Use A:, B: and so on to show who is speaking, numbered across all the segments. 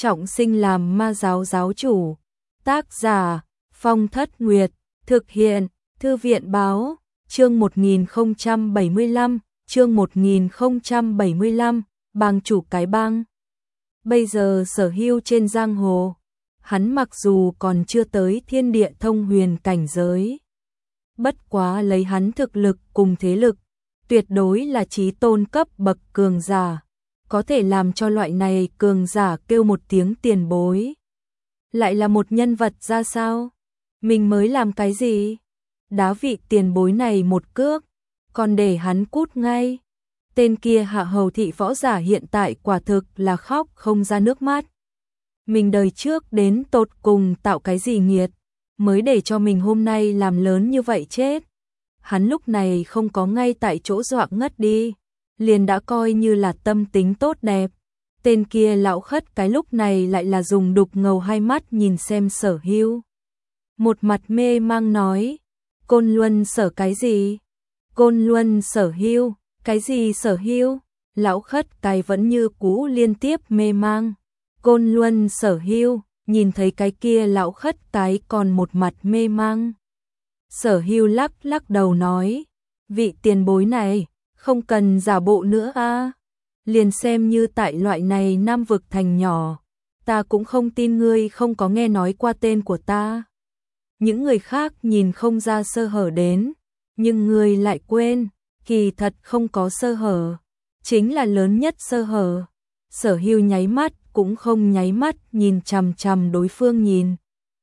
A: trọng sinh làm ma giáo giáo chủ. Tác giả Phong Thất Nguyệt, thực hiện Thư viện Báo, chương 1075, chương 1075, bang chủ cái bang. Bây giờ Sở Hưu trên giang hồ, hắn mặc dù còn chưa tới thiên địa thông huyền cảnh giới, bất quá lấy hắn thực lực cùng thế lực, tuyệt đối là chí tôn cấp bậc cường giả, có thể làm cho loại này cường giả kêu một tiếng tiền bối. Lại là một nhân vật ra sao? Mình mới làm cái gì? Đá vị tiền bối này một cước, còn để hắn cút ngay. Tên kia Hạ Hầu thị võ giả hiện tại quả thực là khóc không ra nước mắt. Mình đời trước đến tột cùng tạo cái gì nghiệt, mới để cho mình hôm nay làm lớn như vậy chết. Hắn lúc này không có ngay tại chỗ dọa ngất đi, liền đã coi như là tâm tính tốt đẹp. Tên kia lão khất cái lúc này lại là dùng đục ngầu hai mắt nhìn xem Sở Hưu. Một mặt mê mang nói, Côn Luân Sở cái gì? Côn Luân Sở Hưu, cái gì Sở Hưu? Lão khất cái vẫn như cũ liên tiếp mê mang. Côn Luân Sở Hưu, nhìn thấy cái kia lão khất cái còn một mặt mê mang. Sở Hưu lắc lắc đầu nói, vị tiền bối này, không cần giả bộ nữa a. Liền xem như tại loại này Nam vực thành nhỏ, ta cũng không tin ngươi không có nghe nói qua tên của ta. Những người khác nhìn không ra sơ hở đến, nhưng ngươi lại quên, kỳ thật không có sơ hở, chính là lớn nhất sơ hở. Sở Hưu nháy mắt cũng không nháy mắt nhìn chằm chằm đối phương nhìn.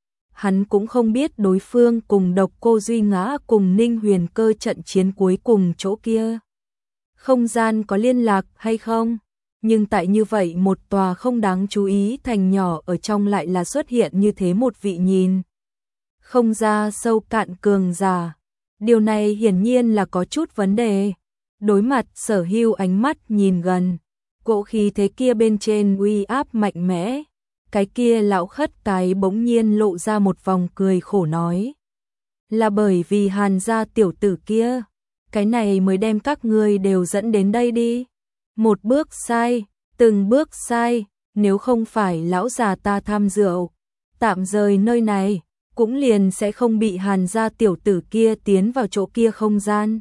A: Hắn cũng không biết đối phương cùng Độc Cô Duy Ngã cùng Ninh Huyền Cơ trận chiến cuối cùng chỗ kia không gian có liên lạc hay không, nhưng tại như vậy một tòa không đáng chú ý thành nhỏ ở trong lại là xuất hiện như thế một vị nhìn không ra sâu cạn cường giả. Điều này hiển nhiên là có chút vấn đề. Đối mặt Sở Hưu ánh mắt nhìn gần, cỗ khí thế kia bên trên uy áp mạnh mẽ, cái kia lão khất cái bỗng nhiên lộ ra một vòng cười khổ nói, là bởi vì Hàn gia tiểu tử kia, cái này mới đem các ngươi đều dẫn đến đây đi. Một bước sai, từng bước sai, nếu không phải lão già ta tham rượu, tạm rời nơi này, cũng liền sẽ không bị Hàn gia tiểu tử kia tiến vào chỗ kia không gian.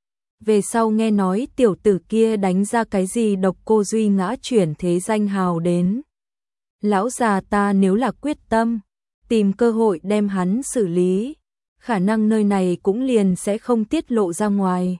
A: Về sau nghe nói tiểu tử kia đánh ra cái gì Độc Cô Duy Ngã chuyển thế danh hào đến. Lão già ta nếu là quyết tâm, tìm cơ hội đem hắn xử lý, khả năng nơi này cũng liền sẽ không tiết lộ ra ngoài.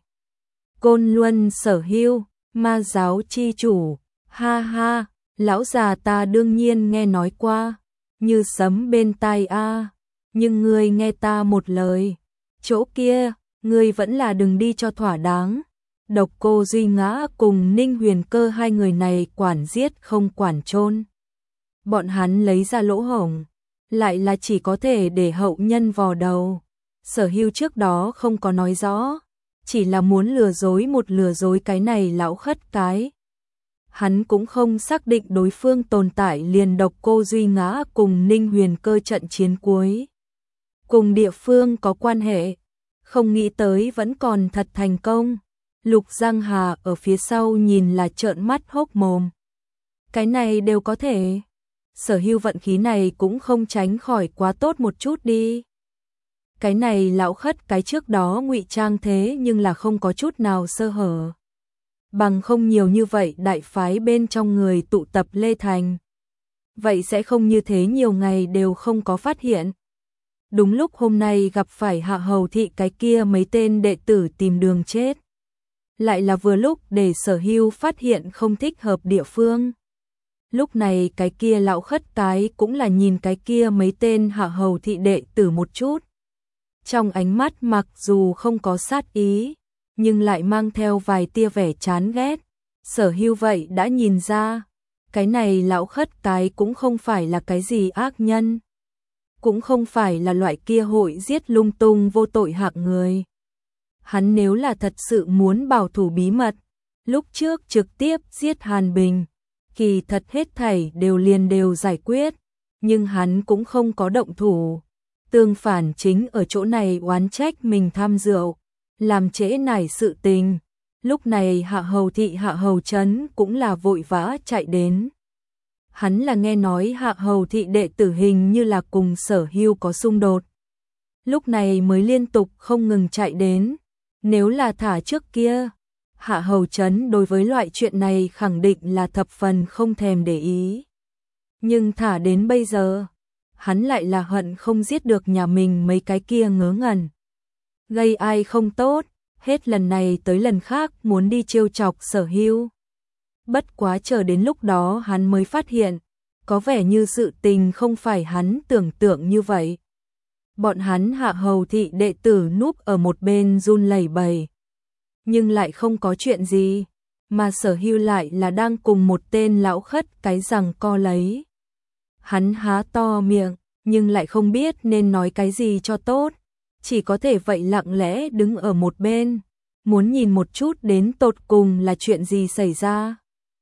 A: Côn Luân Sở Hưu, ma giáo chi chủ, ha ha, lão già ta đương nhiên nghe nói qua, như sấm bên tai a. Nhưng ngươi nghe ta một lời, chỗ kia, ngươi vẫn là đừng đi cho thỏa đáng. Độc Cô Duy Ngã cùng Ninh Huyền Cơ hai người này quản giết không quản chôn. Bọn hắn lấy ra lỗ hổng, lại là chỉ có thể để hậu nhân vò đầu. Sở Hưu trước đó không có nói rõ, chỉ là muốn lừa dối cái này lão khất cái. Hắn cũng không xác định đối phương tồn tại liền Độc Cô Duy Ngã cùng Ninh Huyền Cơ trận chiến cuối cùng địa phương có quan hệ, không nghĩ tới vẫn còn thật thành công. Lục Giang Hà ở phía sau nhìn là trợn mắt hốc mồm. Cái này đều có thể. Sở Hưu vận khí này cũng không tránh khỏi quá tốt một chút đi. Cái này lão khất cái trước đó ngụy trang thế nhưng là không có chút nào sơ hở. Bằng không nhiều như vậy đại phái bên trong người tụ tập Lê Thành. Vậy sẽ không như thế nhiều ngày đều không có phát hiện. Đúng lúc hôm nay gặp phải Hạ Hầu thị cái kia mấy tên đệ tử tìm đường chết. Lại là vừa lúc để Sở Hưu phát hiện không thích hợp địa phương. Lúc này cái kia lão khất cái cũng là nhìn cái kia mấy tên Hạ Hầu thị đệ tử một chút. Trong ánh mắt mặc dù không có sát ý, nhưng lại mang theo vài tia vẻ chán ghét. Sở Hưu vậy đã nhìn ra, cái này lão khất cái cũng không phải là cái gì ác nhân. Cũng không phải là loại kia hội giết lung tung vô tội hạng người. Hắn nếu là thật sự muốn bảo thủ bí mật, lúc trước trực tiếp giết Hàn Bình, kỳ thật hết thảy đều giải quyết, nhưng hắn cũng không có động thủ. Tương phản chính ở chỗ này oán trách mình tham rượu, làm trễ nải sự tình. Lúc này Hạ Hầu thị Hạ Hầu Trấn cũng là vội vã chạy đến. hắn là nghe nói Hạ Hầu thị đệ tử hình như là cùng Sở Hưu có xung đột. Lúc này mới liên tục không ngừng chạy đến. Nếu là thả trước kia, Hạ Hầu Trấn đối với loại chuyện này khẳng định là thập phần không thèm để ý. Nhưng thả đến bây giờ, hắn lại là hận không giết được nhà mình mấy cái kia ngớ ngẩn. Gây ai không tốt, hết lần này tới lần khác muốn đi trêu chọc Sở Hưu. Bất quá chờ đến lúc đó hắn mới phát hiện, có vẻ như sự tình không phải hắn tưởng tượng như vậy. Bọn hắn Hạ Hầu thị đệ tử núp ở một bên run lẩy bẩy, nhưng lại không có chuyện gì, mà Sở Hưu lại là đang cùng một tên lão khất cái giằng co lấy. Hắn há to miệng, nhưng lại không biết nên nói cái gì cho tốt, chỉ có thể vậy lặng lẽ đứng ở một bên, muốn nhìn một chút đến tột cùng là chuyện gì xảy ra.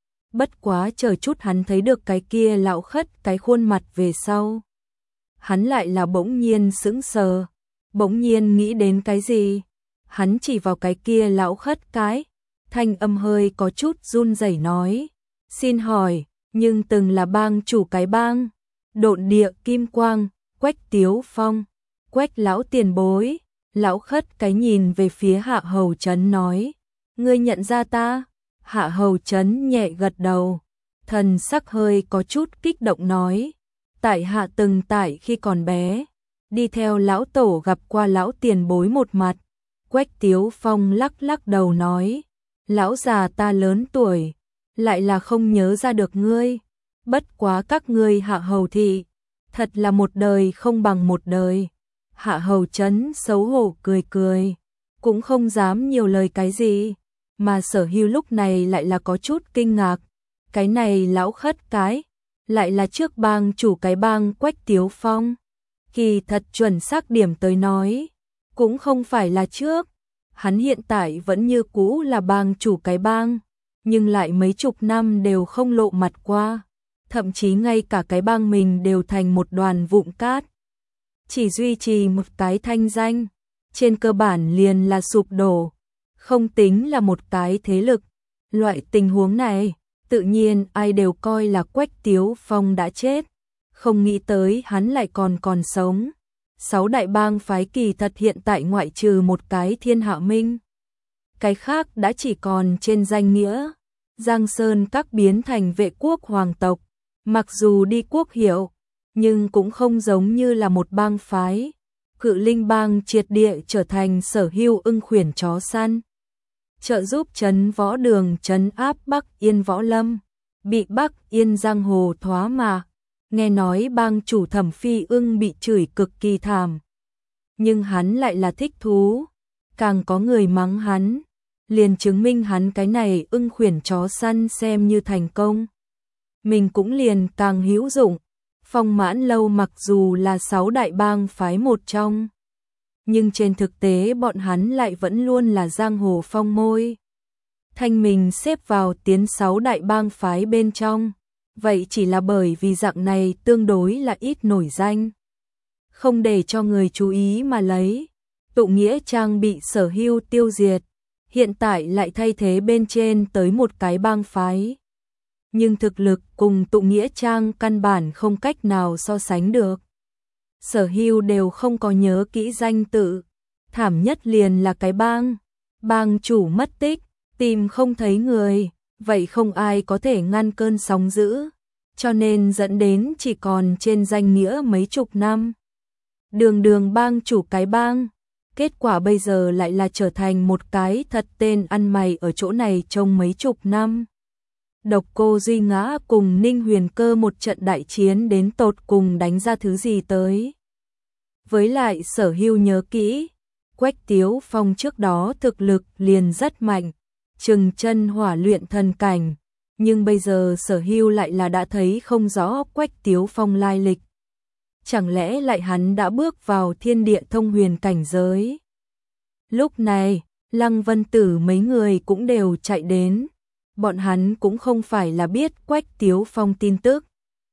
A: Bất quá chờ chút hắn thấy được cái kia lão khất cái khuôn mặt về sau, hắn lại là bỗng nhiên sững sờ, bỗng nhiên nghĩ đến cái gì. Hắn chỉ vào cái kia lão khất cái, thanh âm hơi có chút run rẩy nói, xin hỏi, nhưng từng là bang chủ cái bang Độn Địa Kim Quang, Quách Tiếu Phong, Quách lão tiền bối. Lão khất cái nhìn về phía Hạ Hầu Trấn nói, ngươi nhận ra ta? Hạ Hầu Trấn nhẹ gật đầu, thần sắc hơi có chút kích động nói, tại hạ từng tại khi còn bé, đi theo lão tổ gặp qua lão tiền bối một mặt. Quách Tiếu Phong lắc lắc đầu nói, lão già ta lớn tuổi, lại là không nhớ ra được ngươi. Bất quá các ngươi Hạ Hầu thị, thật là một đời không bằng một đời. Hạ Hầu Trấn xấu hổ cười cười, cũng không dám nhiều lời cái gì, mà Sở Hưu lúc này lại là có chút kinh ngạc. Cái này lão khất cái, lại là trước bang chủ cái bang Quách Tiếu Phong. Kỳ thật chuẩn xác điểm tới nói, cũng không phải là trước, hắn hiện tại vẫn như cũ là bang chủ cái bang, nhưng lại mấy chục năm đều không lộ mặt qua, thậm chí ngay cả cái bang mình đều thành một đoàn vụn cát. Chỉ duy trì một cái thanh danh, trên cơ bản liền là sụp đổ, không tính là một cái thế lực. Loại tình huống này, tự nhiên ai đều coi là Quách Tiếu Phong đã chết, không nghĩ tới hắn lại còn sống. 6 đại bang phái kỳ thật hiện tại ngoại trừ một cái Thiên Hạ Minh, cái khác đã chỉ còn trên danh nghĩa. Giang Sơn các biến thành Vệ quốc hoàng tộc, mặc dù đi quốc hiệu, nhưng cũng không giống như là một bang phái. Cự Linh bang triệt địa trở thành Sở Hưu ưng khuyển chó săn, trợ giúp trấn Võ Đường trấn áp Bắc Yên Võ Lâm, bị Bắc Yên giang hồ thoá mạ. Nghe nói bang chủ Thẩm Phi Ưng bị chửi cực kỳ thảm, nhưng hắn lại là thích thú, càng có người mắng hắn, liền chứng minh hắn cái này ưng khuyển chó săn xem như thành công. Mình cũng liền càng hữu dụng. Phong Mãn Lâu mặc dù là 6 đại bang phái một trong, nhưng trên thực tế bọn hắn lại vẫn luôn là giang hồ phong môi. Thanh mình xếp vào tiến 6 đại bang phái bên trong, vậy chỉ là bởi vì dạng này tương đối là ít nổi danh, không để cho người chú ý mà lấy. Tụ Nghĩa Trang bị Sở Hưu tiêu diệt, hiện tại lại thay thế bên trên tới một cái bang phái, nhưng thực lực cùng Tụ Nghĩa Trang căn bản không cách nào so sánh được. Sở Hưu đều không có nhớ kỹ danh tự, thảm nhất liền là cái bang chủ mất tích, tìm không thấy người, vậy không ai có thể ngăn cơn sóng dữ, cho nên dẫn đến chỉ còn trên danh nghĩa mấy chục năm. Đường bang chủ cái bang, kết quả bây giờ lại là trở thành một cái thật tên ăn mày ở chỗ này trong mấy chục năm. Độc Cô Duy Ngã cùng Ninh Huyền Cơ một trận đại chiến đến tột cùng đánh ra thứ gì tới. Với lại Sở Hưu nhớ kỹ, Quách Tiếu Phong trước đó thực lực liền rất mạnh, chừng chân hỏa luyện thần cảnh, nhưng bây giờ Sở Hưu lại là đã thấy không rõ Quách Tiếu Phong lai lịch. Chẳng lẽ lại hắn đã bước vào thiên địa thông huyền cảnh giới? Lúc này, Lăng Vân Tử mấy người cũng đều chạy đến. Bọn hắn cũng không phải là biết Quách Tiếu Phong tin tức,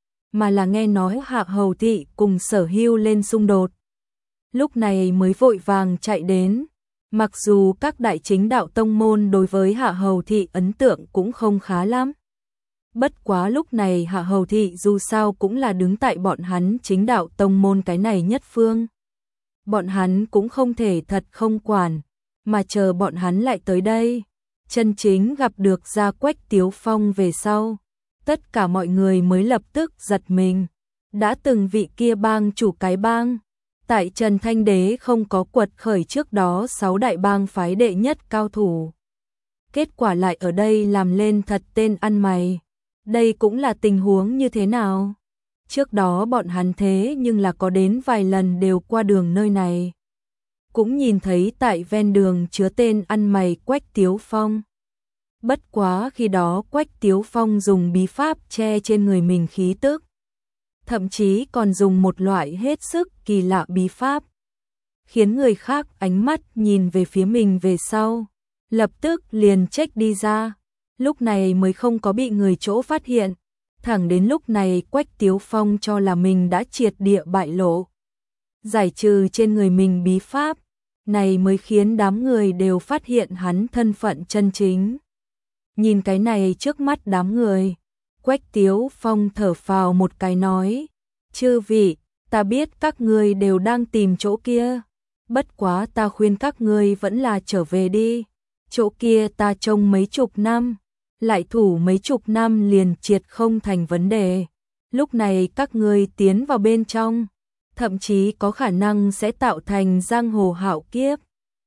A: mà là nghe nói Hạ Hầu thị cùng Sở Hưu lên xung đột. Lúc này mới vội vàng chạy đến. Mặc dù các đại chính đạo tông môn đối với Hạ Hầu thị ấn tượng cũng không khá lắm, Bất quá lúc này Hạ Hầu Thị dù sao cũng là đứng tại bọn hắn chính đạo tông môn cái này nhất phương. Bọn hắn cũng không thể thật không quản, mà chờ bọn hắn lại tới đây. Chân chính gặp được ra Quách Tiếu Phong về sau. Tất cả mọi người mới lập tức giật mình. Đã từng vị kia bang chủ cái bang. Tại Trần Thanh Đế không có quật khởi trước đó 6 đại bang phái đệ nhất cao thủ. Kết quả lại ở đây làm lên thật tên ăn mày. Đây cũng là tình huống như thế nào? Trước đó bọn hắn thế nhưng là có đến vài lần đều qua đường nơi này. Cũng nhìn thấy tại ven đường chứa tên ăn mày Quách Tiếu Phong. Bất quá khi đó Quách Tiếu Phong dùng bí pháp che trên người mình khí tức. Thậm chí còn dùng một loại hết sức kỳ lạ bí pháp. Khiến người khác ánh mắt nhìn về phía mình về sau. Lập tức liền check đi ra. Lúc này mới không có bị người chỗ phát hiện. Thẳng đến lúc này Quách Tiếu Phong cho là mình đã triệt địa bại lộ. Giải trừ trên người mình bí pháp. Này mới khiến đám người đều phát hiện hắn thân phận chân chính. Nhìn cái này trước mắt đám người. Quách Tiếu Phong thở phào một cái nói. Chư vị, ta biết các ngươi đều đang tìm chỗ kia. Bất quá ta khuyên các ngươi vẫn là trở về đi. Chỗ kia ta trông mấy chục năm. Lại thủ mấy chục năm liền triệt không thành vấn đề. Lúc này các ngươi tiến vào bên trong. Thậm chí có khả năng sẽ tạo thành giang hồ hạo kiếp.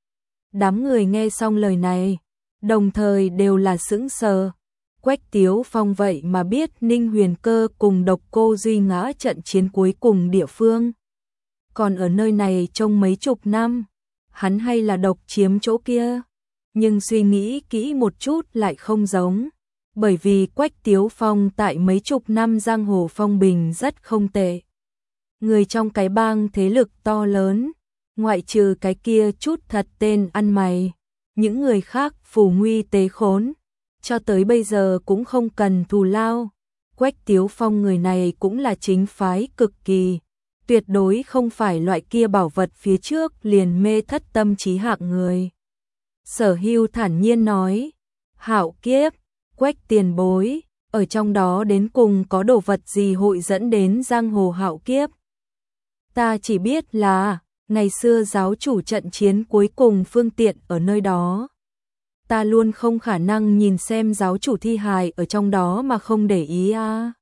A: Đám người nghe xong lời này. Đồng thời đều là sững sờ. Quách Tiếu Phong vậy mà biết Ninh Huyền Cơ cùng Độc Cô Duy ngã trận chiến cuối cùng địa phương. Còn ở nơi này trong mấy chục năm, hắn hay là độc chiếm chỗ kia. Nhưng suy nghĩ kỹ một chút lại không giống. Bởi vì Quách Tiếu Phong tại mấy chục năm giang hồ phong bình rất không tệ. Người trong cái bang thế lực to lớn, ngoại trừ cái kia chút thật tên ăn mày. Những người khác phù nguy tế khốn, cho tới bây giờ cũng không cần thù lao. Quách Tiếu Phong người này cũng là chính phái cực kỳ, tuyệt đối không phải loại kia bảo vật phía trước liền mê thất tâm trí hạng người. Sở Hưu thản nhiên nói, hạo kiếp, Quách tiền bối, ở trong đó đến cùng có đồ vật gì hội dẫn đến giang hồ hạo kiếp. Ta chỉ biết là ngày xưa giáo chủ trận chiến cuối cùng phương tiện ở nơi đó. Ta luôn không khả năng nhìn xem giáo chủ thi hài ở trong đó mà không để ý à.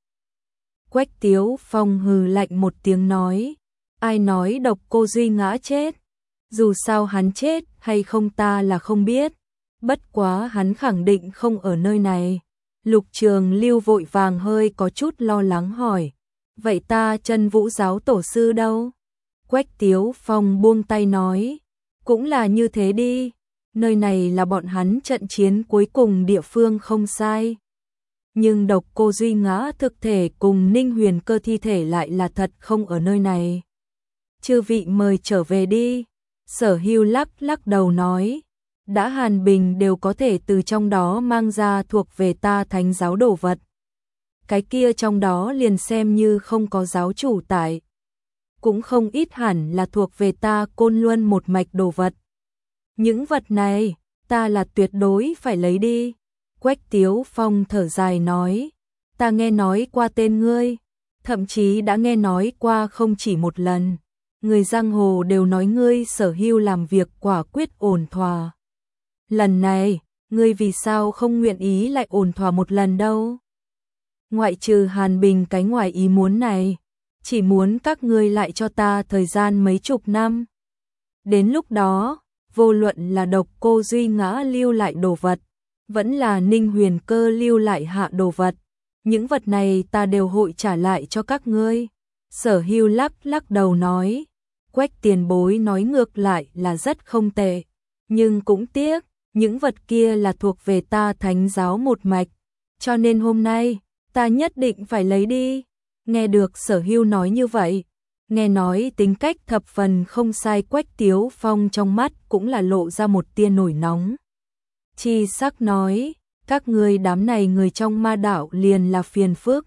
A: Quách Tiếu Phong hừ lạnh một tiếng nói. Ai nói Độc Cô Duy ngã chết? Dù sao hắn chết hay không ta là không biết. Bất quá hắn khẳng định không ở nơi này. Lục Trường Lưu vội vàng hơi có chút lo lắng hỏi. Vậy ta Chân Vũ giáo tổ sư đâu? Quách Tiếu Phong buông tay nói. Cũng là như thế đi. Nơi này là bọn hắn trận chiến cuối cùng địa phương không sai. Nhưng Độc Cô Duy ngã thực thể cùng Ninh Huyền Cơ thi thể lại là thật không ở nơi này. Chư vị mời trở về đi. Sở Hưu lắc đầu nói. Đã Hàn Bình đều có thể từ trong đó mang ra thuộc về ta thánh giáo đồ vật. Cái kia trong đó liền xem như không có giáo chủ tại. Cũng không ít hẳn là thuộc về ta Côn Luân một mạch đồ vật. Những vật này, ta là tuyệt đối phải lấy đi. Quách Tiếu Phong thở dài nói. Ta nghe nói qua tên ngươi. Thậm chí đã nghe nói qua không chỉ một lần. Người giang hồ đều nói ngươi Sở Hưu làm việc quả quyết ổn thỏa. Lần này, ngươi vì sao không nguyện ý lại ổn thỏa một lần đâu? Ngoại trừ Hàn Bình cái ngoài ý muốn này, chỉ muốn các ngươi lại cho ta thời gian mấy chục năm. Đến lúc đó, vô luận là Độc Cô Duy ngã lưu lại đồ vật, vẫn là Ninh Huyền Cơ lưu lại hạ đồ vật. Những vật này ta đều hội trả lại cho các ngươi. Sở Hưu lắc đầu nói. Quách tiền bối nói ngược lại là rất không tệ. Nhưng cũng tiếc, những vật kia là thuộc về ta thánh giáo một mạch. Cho nên hôm nay, ta nhất định phải lấy đi. Nghe được Sở Hưu nói như vậy. Nghe nói tính cách thập phần không sai Quách Tiếu Phong trong mắt cũng là lộ ra một tia nổi nóng. Chi sắc nói, các ngươi đám này người trong ma đạo liền là phiền phức.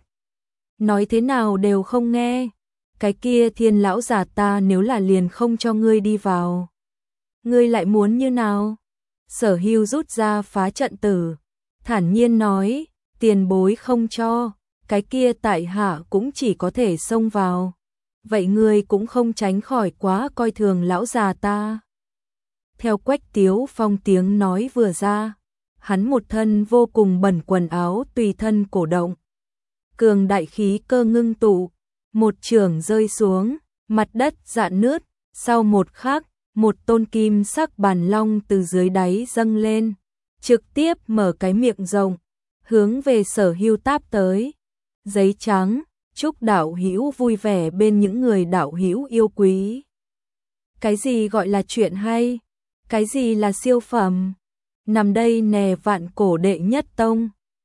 A: Nói thế nào đều không nghe. Cái kia Thiên lão già ta nếu là liền không cho ngươi đi vào. Ngươi lại muốn như nào? Sở Hưu rút ra phá trận tử. Thản nhiên nói, tiền bối không cho, cái kia tại hạ cũng chỉ có thể xông vào. Vậy ngươi cũng không tránh khỏi quá coi thường lão già ta. Theo Quách Tiếu Phong tiếng nói vừa ra, hắn một thân vô cùng bẩn quần áo tùy thân cổ động. Cường đại khí cơ ngưng tụ, một chưởng rơi xuống, mặt đất rạn nứt, sau một khắc, một tôn kim sắc bàn long từ dưới đáy dâng lên, trực tiếp mở cái miệng rộng, hướng về Sở Hưu táp tới. Giấy trắng, chúc đạo hữu vui vẻ bên những người đạo hữu yêu quý. Cái gì gọi là chuyện hay? Cái gì là siêu phẩm? Nằm đây nè vạn cổ đệ nhất tông.